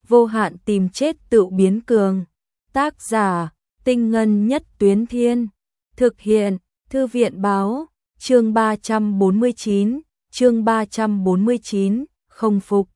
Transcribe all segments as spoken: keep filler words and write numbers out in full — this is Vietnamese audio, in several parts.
vô hạn tìm chết tự biến cường. Tác giả, Tinh Ngân Nhất Tuyến Thiên. Thực hiện, Thư viện Báo. Chương ba trăm bốn mươi chín, chương ba trăm bốn mươi chín, không phục.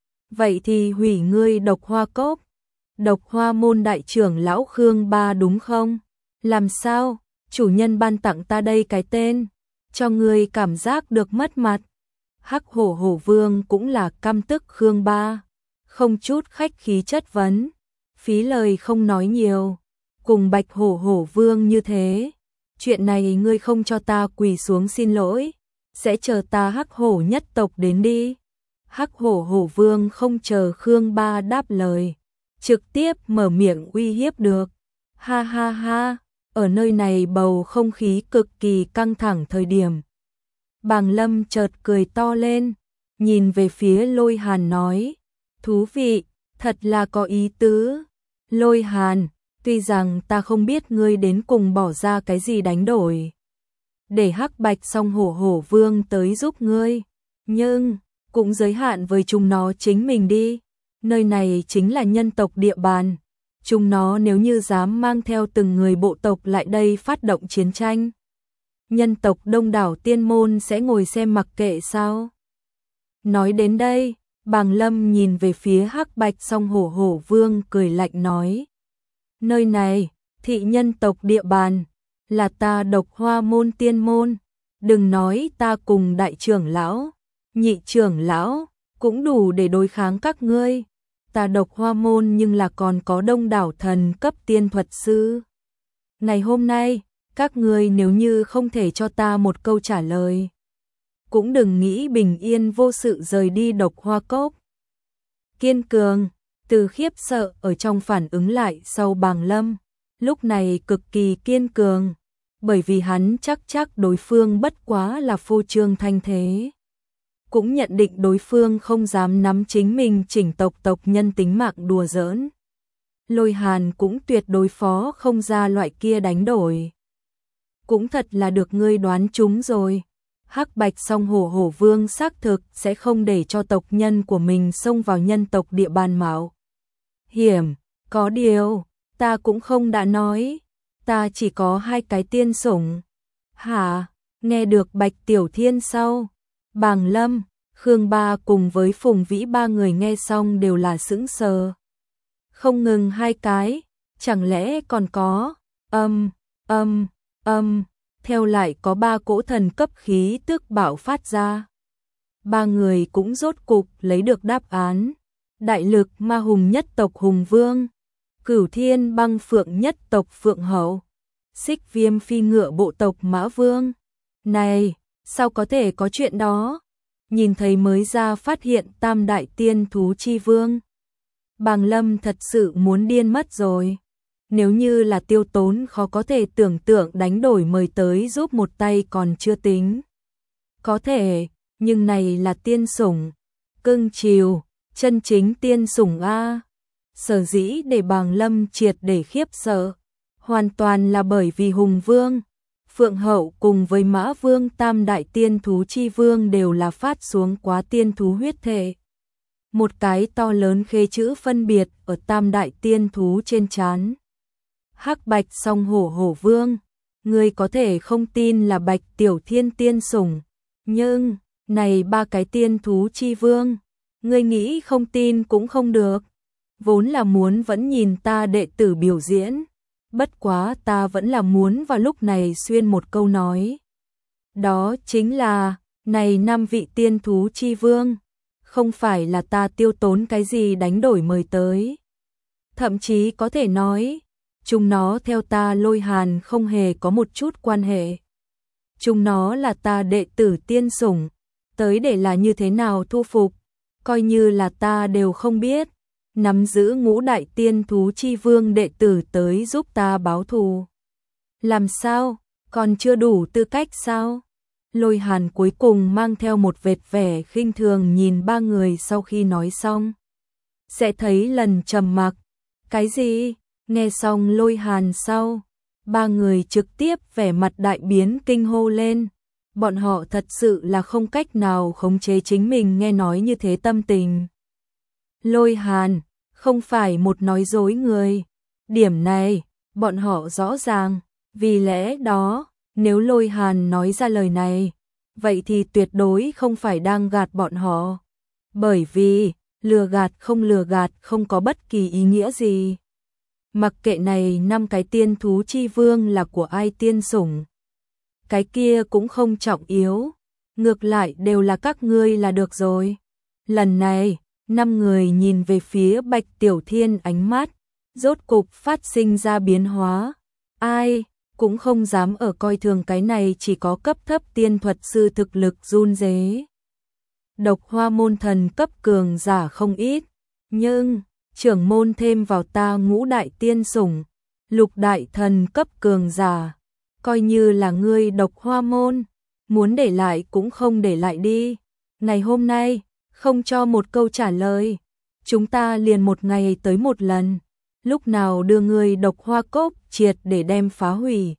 Vậy thì hủy ngươi Độc Hoa Cốc. Độc Hoa môn đại trưởng lão Khương Ba đúng không? Làm sao? Chủ nhân ban tặng ta đây cái tên, cho ngươi cảm giác được mất mặt. Hắc Hổ Hổ Vương cũng là căm tức Khương Ba, không chút khách khí chất vấn, phí lời không nói nhiều, cùng Bạch Hổ Hổ Vương như thế. Chuyện này ngươi không cho ta quỳ xuống xin lỗi, sẽ chờ ta Hắc Hổ nhất tộc đến đi. Hắc Hổ Hổ Vương không chờ Khương Ba đáp lời, trực tiếp mở miệng uy hiếp được. Ha ha ha, ở nơi này bầu không khí cực kỳ căng thẳng thời điểm. Bàng Lâm chợt cười to lên, nhìn về phía Lôi Hàn nói, thú vị, thật là có ý tứ. Lôi Hàn, tuy rằng ta không biết ngươi đến cùng bỏ ra cái gì đánh đổi, để Hắc Bạch Song Hổ Hổ Vương tới giúp ngươi, nhưng cũng giới hạn với chúng nó chính mình đi. Nơi này chính là nhân tộc địa bàn, chúng nó nếu như dám mang theo từng người bộ tộc lại đây phát động chiến tranh, nhân tộc đông đảo tiên môn sẽ ngồi xem mặc kệ sao? Nói đến đây, Bàng Lâm nhìn về phía Hắc Bạch Song Hổ Hổ Vương cười lạnh nói, nơi này, thị nhân tộc địa bàn, là ta Độc Hoa môn tiên môn, đừng nói ta cùng đại trưởng lão, nhị trưởng lão, cũng đủ để đối kháng các ngươi. Ta Độc Hoa môn nhưng là còn có đông đảo thần cấp tiên thuật sư. Ngày hôm nay, các ngươi nếu như không thể cho ta một câu trả lời, cũng đừng nghĩ bình yên vô sự rời đi Độc Hoa Cốc. Kiên cường, từ khiếp sợ ở trong phản ứng lại sau Bàng Lâm, lúc này cực kỳ kiên cường, bởi vì hắn chắc chắc đối phương bất quá là phô trương thanh thế. Cũng nhận định đối phương không dám nắm chính mình chỉnh tộc tộc nhân tính mạng đùa giỡn. Lôi Hàn cũng tuyệt đối phó không ra loại kia đánh đổi. Cũng thật là được ngươi đoán trúng rồi. Hắc Bạch Song Hổ Hổ Vương xác thực sẽ không để cho tộc nhân của mình xông vào nhân tộc địa bàn mạo hiểm. Có điều, ta cũng không đã nói, ta chỉ có hai cái tiên sủng. Hả? Nghe được Bạch Tiểu Thiên sau, Bàng Lâm, Khương Ba cùng với Phùng Vĩ ba người nghe xong đều là sững sờ. Không ngừng hai cái, chẳng lẽ còn có, âm, âm, âm, theo lại có ba cỗ thần cấp khí tức bạo phát ra. Ba người cũng rốt cục lấy được đáp án. Đại lực ma hùng nhất tộc Hùng Vương, Cửu Thiên băng phượng nhất tộc Phượng Hậu, Xích Viêm phi ngựa bộ tộc Mã Vương. Này, sao có thể có chuyện đó? Nhìn thấy mới ra phát hiện tam đại tiên thú chi vương, Bàng Lâm thật sự muốn điên mất rồi. Nếu như là tiêu tốn khó có thể tưởng tượng đánh đổi mời tới giúp một tay còn chưa tính. Có thể, nhưng này là tiên sủng, cưng chiều, chân chính tiên sủng a. Sở dĩ để Bàng Lâm triệt để khiếp sợ, hoàn toàn là bởi vì Hùng Vương, Phượng Hậu cùng với Mã Vương tam đại tiên thú chi vương đều là phát xuống quá tiên thú huyết thể. Một cái to lớn khê chữ phân biệt ở tam đại tiên thú trên trán. Hắc Bạch Song Hổ Hổ Vương, ngươi có thể không tin là Bạch Tiểu Thiên tiên sủng, nhưng này ba cái tiên thú chi vương, ngươi nghĩ không tin cũng không được. Vốn là muốn vẫn nhìn ta đệ tử biểu diễn, bất quá ta vẫn là muốn vào lúc này xuyên một câu nói. Đó chính là, này năm vị tiên thú chi vương, không phải là ta tiêu tốn cái gì đánh đổi mời tới. Thậm chí có thể nói, chúng nó theo ta Lôi Hàn không hề có một chút quan hệ. Chúng nó là ta đệ tử tiên sủng, tới để là như thế nào thu phục, coi như là ta đều không biết. Nắm giữ ngũ đại tiên thú chi vương đệ tử tới giúp ta báo thù. Làm sao? Còn chưa đủ tư cách sao? Lôi Hàn cuối cùng mang theo một vệt vẻ khinh thường nhìn ba người sau khi nói xong. Sẽ thấy lần trầm mặc. Cái gì? Nghe xong Lôi Hàn sau, ba người trực tiếp vẻ mặt đại biến kinh hô lên. Bọn họ thật sự là không cách nào khống chế chính mình nghe nói như thế tâm tình. Lôi Hàn, không phải một nói dối người. Điểm này, bọn họ rõ ràng, vì lẽ đó, nếu Lôi Hàn nói ra lời này, vậy thì tuyệt đối không phải đang gạt bọn họ. Bởi vì, lừa gạt không lừa gạt không có bất kỳ ý nghĩa gì. Mặc kệ này năm cái tiên thú chi vương là của ai tiên sủng. Cái kia cũng không trọng yếu, ngược lại đều là các ngươi là được rồi. Lần này, năm người nhìn về phía Bạch Tiểu Thiên, ánh mắt rốt cục phát sinh ra biến hóa. Ai cũng không dám ở coi thường cái này chỉ có cấp thấp tiên thuật sư thực lực run rế. Độc Hoa môn thần cấp cường giả không ít, nhưng trưởng môn thêm vào ta ngũ đại tiên sủng, lục đại thần cấp cường giả, coi như là ngươi Độc Hoa môn, muốn để lại cũng không để lại đi. Ngày hôm nay, không cho một câu trả lời, chúng ta liền một ngày tới một lần. Lúc nào đưa ngươi Độc Hoa cốc triệt để đem phá hủy,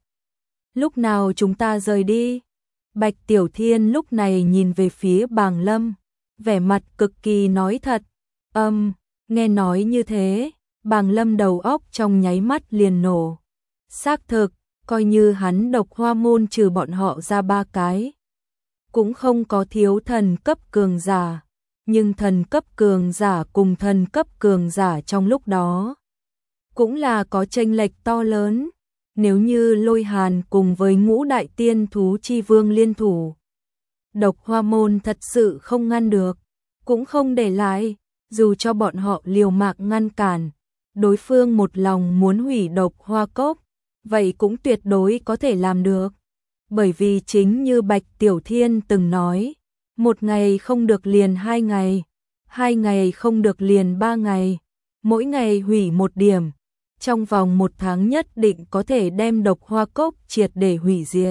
lúc nào chúng ta rời đi. Bạch Tiểu Thiên lúc này nhìn về phía Bàng Lâm, vẻ mặt cực kỳ nói thật. Âm, um, nghe nói như thế, Bàng Lâm đầu óc trong nháy mắt liền nổ. Xác thực, coi như hắn Độc Hoa môn trừ bọn họ ra ba cái, cũng không có thiếu thần cấp cường giả, nhưng thần cấp cường giả cùng thần cấp cường giả trong lúc đó cũng là có chênh lệch to lớn. Nếu như Lôi Hàn cùng với ngũ đại tiên thú chi vương liên thủ, Độc Hoa môn thật sự không ngăn được, cũng không để lại, dù cho bọn họ liều mạng ngăn cản, đối phương một lòng muốn hủy Độc Hoa cốc, vậy cũng tuyệt đối có thể làm được. Bởi vì chính như Bạch Tiểu Thiên từng nói, một ngày không được liền hai ngày, hai ngày không được liền ba ngày, mỗi ngày hủy một điểm, trong vòng một tháng nhất định có thể đem Độc Hoa cốc triệt để hủy diệt.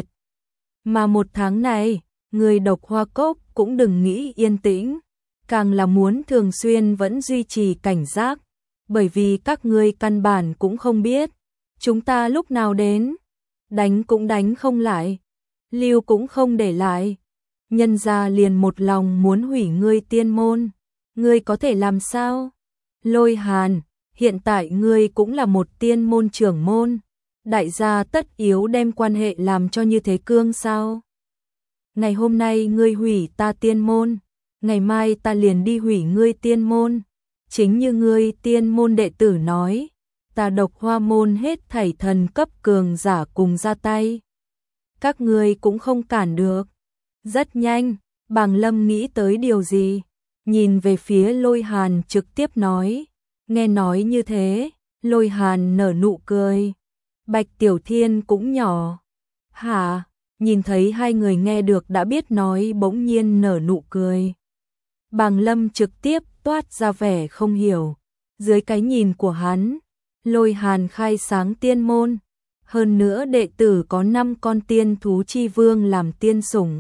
Mà một tháng này, người Độc Hoa cốc cũng đừng nghĩ yên tĩnh, càng là muốn thường xuyên vẫn duy trì cảnh giác, bởi vì các ngươi căn bản cũng không biết, chúng ta lúc nào đến, đánh cũng đánh không lại, lưu cũng không để lại, nhân ra liền một lòng muốn hủy ngươi tiên môn, ngươi có thể làm sao? Lôi Hàn, hiện tại ngươi cũng là một tiên môn trưởng môn, đại gia tất yếu đem quan hệ làm cho như thế cương sao? Ngày hôm nay ngươi hủy ta tiên môn, ngày mai ta liền đi hủy ngươi tiên môn, chính như ngươi tiên môn đệ tử nói, ta Độc Hoa môn hết thảy thần cấp cường giả cùng ra tay, các ngươi cũng không cản được. Rất nhanh, Bàng Lâm nghĩ tới điều gì, nhìn về phía Lôi Hàn trực tiếp nói. Nghe nói như thế, Lôi Hàn nở nụ cười. Bạch Tiểu Thiên cũng nhỏ. Hả? Nhìn thấy hai người nghe được đã biết nói bỗng nhiên nở nụ cười. Bàng Lâm trực tiếp toát ra vẻ không hiểu. Dưới cái nhìn của hắn, Lôi Hàn khai sáng tiên môn. Hơn nữa đệ tử có năm con tiên thú chi vương làm tiên sủng.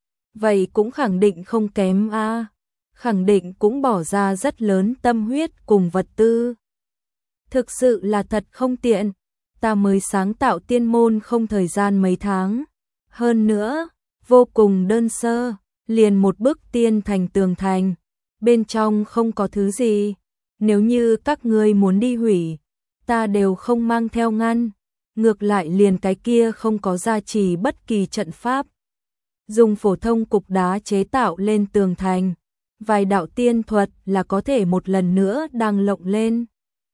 Vậy cũng khẳng định không kém a. À. Khẳng định cũng bỏ ra rất lớn tâm huyết cùng vật tư. Thực sự là thật không tiện, ta mới sáng tạo tiên môn không thời gian mấy tháng. Hơn nữa, vô cùng đơn sơ, liền một bức tiên thành tường thành, bên trong không có thứ gì. Nếu như các ngươi muốn đi hủy, ta đều không mang theo ngăn, ngược lại liền cái kia không có gia trì bất kỳ trận pháp. Dùng phổ thông cục đá chế tạo lên tường thành. Vài đạo tiên thuật là có thể một lần nữa đang lộng lên.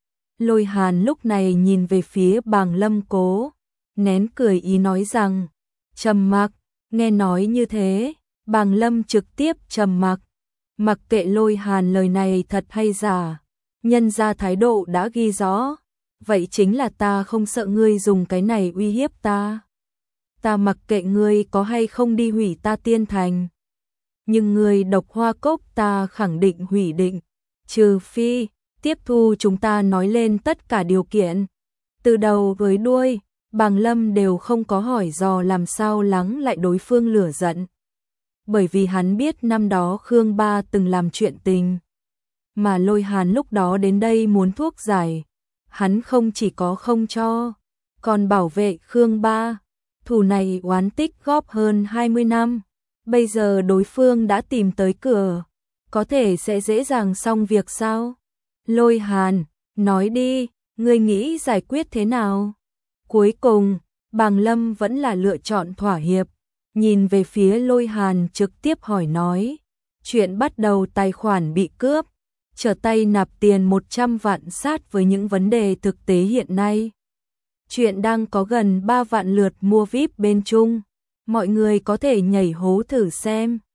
Lôi Hàn lúc này nhìn về phía Bàng Lâm cố, nén cười ý nói rằng, trầm mặc, nghe nói như thế, Bàng Lâm trực tiếp trầm mặc, mặc kệ Lôi Hàn lời này thật hay giả, nhân ra thái độ đã ghi rõ, vậy chính là ta không sợ ngươi dùng cái này uy hiếp ta. Ta mặc kệ ngươi có hay không đi hủy ta tiên thành. Nhưng người Độc Hoa cốc ta khẳng định hủy định, trừ phi tiếp thu chúng ta nói lên tất cả điều kiện. Từ đầu với đuôi, Bàng Lâm đều không có hỏi dò làm sao lắng lại đối phương lửa giận. Bởi vì hắn biết năm đó Khương Ba từng làm chuyện tình. Mà Lôi Hàn lúc đó đến đây muốn thuốc giải. Hắn không chỉ có không cho, còn bảo vệ Khương Ba. Thù này oán tích góp hơn hai mươi năm. Bây giờ đối phương đã tìm tới cửa, có thể sẽ dễ dàng xong việc sao? Lôi Hàn, nói đi, ngươi nghĩ giải quyết thế nào? Cuối cùng, Bàng Lâm vẫn là lựa chọn thỏa hiệp, nhìn về phía Lôi Hàn trực tiếp hỏi nói. Chuyện bắt đầu tài khoản bị cướp, trở tay nạp tiền một trăm vạn sát với những vấn đề thực tế hiện nay. Chuyện đang có gần ba vạn lượt mua vi ai pi bên Trung, mọi người có thể nhảy hố thử xem.